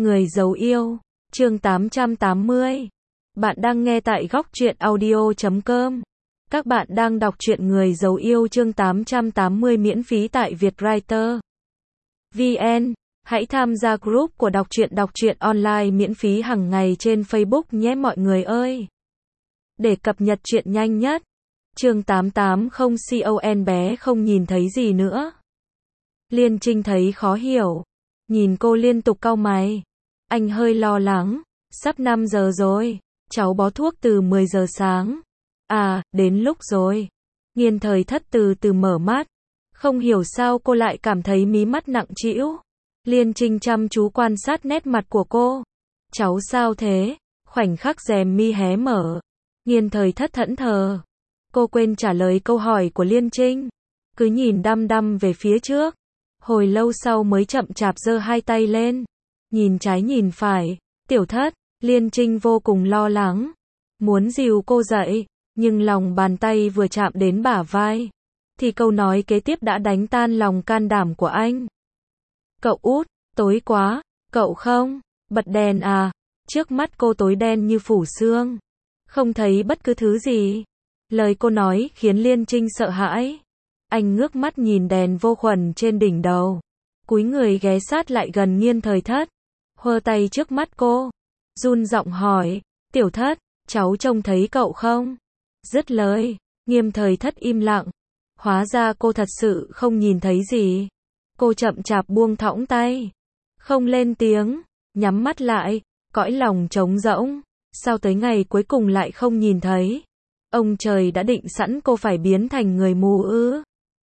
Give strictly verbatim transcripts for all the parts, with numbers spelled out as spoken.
Người giấu yêu, chương tám trăm tám mươi. Bạn đang nghe tại góc truyện audio chấm com. Các bạn đang đọc truyện Người giấu yêu chương tám trăm tám mươi miễn phí tại Vietwriter chấm vn. Hãy tham gia group của đọc truyện đọc truyện online miễn phí hàng ngày trên Facebook nhé mọi người ơi. Để cập nhật truyện nhanh nhất. Chương tám trăm tám mươi con bé không nhìn thấy gì nữa. Liên Trinh thấy khó hiểu. Nhìn cô liên tục cau mày. Anh hơi lo lắng. Sắp năm giờ rồi. Cháu bó thuốc từ mười giờ sáng. À, đến lúc rồi. Nghiên Thời Thất từ từ mở mắt. Không hiểu sao cô lại cảm thấy mí mắt nặng trĩu. Liên Trinh chăm chú quan sát nét mặt của cô. Cháu sao thế? Khoảnh khắc rèm mi hé mở. Nghiên Thời Thất thẫn thờ. Cô quên trả lời câu hỏi của Liên Trinh. Cứ nhìn đăm đăm về phía trước. Hồi lâu sau mới chậm chạp giơ hai tay lên. Nhìn trái nhìn phải. Tiểu Thất, Liên Trinh vô cùng lo lắng. Muốn dìu cô dậy. Nhưng lòng bàn tay vừa chạm đến bả vai. Thì câu nói kế tiếp đã đánh tan lòng can đảm của anh. Cậu út, tối quá. Cậu không? Bật đèn à? Trước mắt cô tối đen như phủ sương. Không thấy bất cứ thứ gì. Lời cô nói khiến Liên Trinh sợ hãi. Anh ngước mắt nhìn đèn vô khuẩn trên đỉnh đầu. Cúi người ghé sát lại gần Nghiên Thời Thất. Hơ tay trước mắt cô. Run giọng hỏi. Tiểu Thất, cháu trông thấy cậu không? Dứt lời. Nghiên Thời Thất im lặng. Hóa ra cô thật sự không nhìn thấy gì. Cô chậm chạp buông thõng tay. Không lên tiếng. Nhắm mắt lại. Cõi lòng trống rỗng. Sao tới ngày cuối cùng lại không nhìn thấy? Ông trời đã định sẵn cô phải biến thành người mù ư?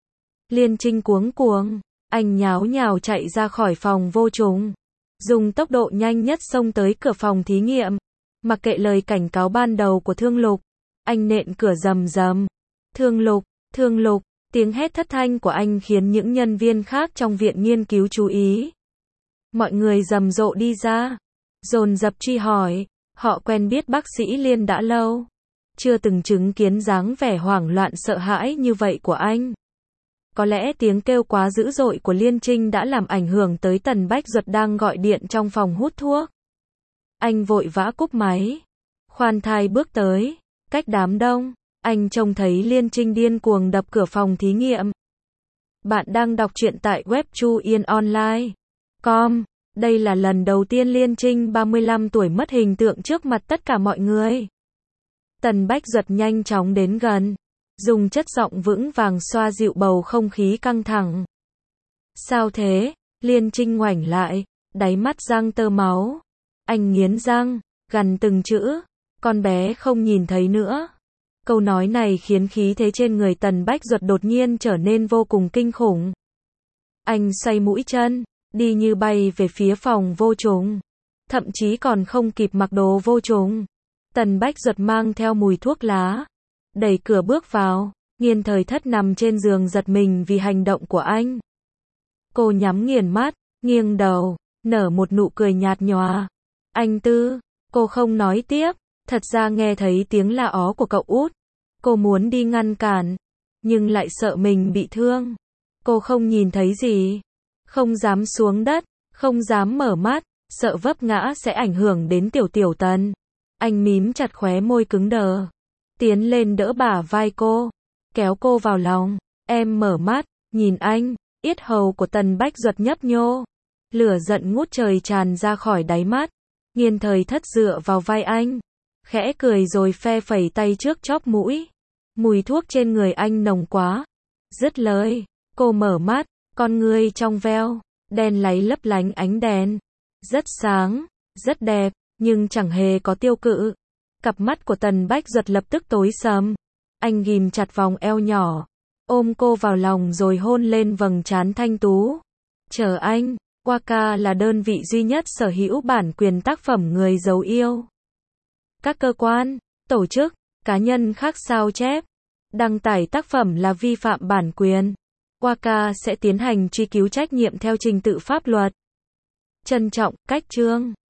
Liên Trinh cuống cuồng. Anh nháo nhào chạy ra khỏi phòng vô trùng. Dùng tốc độ nhanh nhất xông tới cửa phòng thí nghiệm. Mặc kệ lời cảnh cáo ban đầu của Thương Lục. Anh nện cửa rầm rầm. Thương Lục, Thương Lục. Tiếng hét thất thanh của anh khiến những nhân viên khác trong viện nghiên cứu chú ý. Mọi người rầm rộ đi ra. Dồn dập truy hỏi. Họ quen biết bác sĩ Liên đã lâu. Chưa từng chứng kiến dáng vẻ hoảng loạn sợ hãi như vậy của anh. Có lẽ tiếng kêu quá dữ dội của Liên Trinh đã làm ảnh hưởng tới Tần Bách Duật đang gọi điện trong phòng hút thuốc. Anh vội vã cúp máy. Khoan thai bước tới. Cách đám đông, anh trông thấy Liên Trinh điên cuồng đập cửa phòng thí nghiệm. Bạn đang đọc truyện tại web chu yên online chấm com. Đây là lần đầu tiên Liên Trinh ba mươi lăm tuổi mất hình tượng trước mặt tất cả mọi người. Tần Bách Duật nhanh chóng đến gần. Dùng chất giọng vững vàng xoa dịu bầu không khí căng thẳng. Sao thế? Liên Trinh ngoảnh lại, đáy mắt răng tơ máu. Anh nghiến răng, gằn từng chữ. Con bé không nhìn thấy nữa. Câu nói này khiến khí thế trên người Tần Bách Duật đột nhiên trở nên vô cùng kinh khủng. Anh xoay mũi chân, đi như bay về phía phòng vô trùng. Thậm chí còn không kịp mặc đồ vô trùng. Tần Bách Duật mang theo mùi thuốc lá. Đẩy cửa bước vào. Nghiên Thời Thất nằm trên giường giật mình vì hành động của anh. Cô nhắm nghiền mắt, nghiêng đầu, nở một nụ cười nhạt nhòa. Anh Tư, cô không nói tiếp. Thật ra nghe thấy tiếng la ó của cậu út. Cô muốn đi ngăn cản. Nhưng lại sợ mình bị thương. Cô không nhìn thấy gì. Không dám xuống đất. Không dám mở mắt. Sợ vấp ngã sẽ ảnh hưởng đến tiểu tiểu Tần. Anh mím chặt khóe môi cứng đờ. Tiến lên đỡ bả vai cô. Kéo cô vào lòng. Em mở mắt. Nhìn anh. Yết hầu của Tần Bách Duật nhấp nhô. Lửa giận ngút trời tràn ra khỏi đáy mắt. Nghiên Thời Thất dựa vào vai anh. Khẽ cười rồi phe phẩy tay trước chóp mũi. Mùi thuốc trên người anh nồng quá. Dứt lời. Cô mở mắt. Con ngươi trong veo. Đen láy lấp lánh ánh đèn. Rất sáng. Rất đẹp. Nhưng chẳng hề có tiêu cự. Cặp mắt của Tần Bách Duật lập tức tối sầm. Anh ghim chặt vòng eo nhỏ. Ôm cô vào lòng rồi hôn lên vầng trán thanh tú. Chờ anh. Waka là đơn vị duy nhất sở hữu bản quyền tác phẩm Người giấu yêu. Các cơ quan, tổ chức, cá nhân khác sao chép, đăng tải tác phẩm là vi phạm bản quyền. Waka sẽ tiến hành truy cứu trách nhiệm theo trình tự pháp luật. Trân trọng, Cách Chương.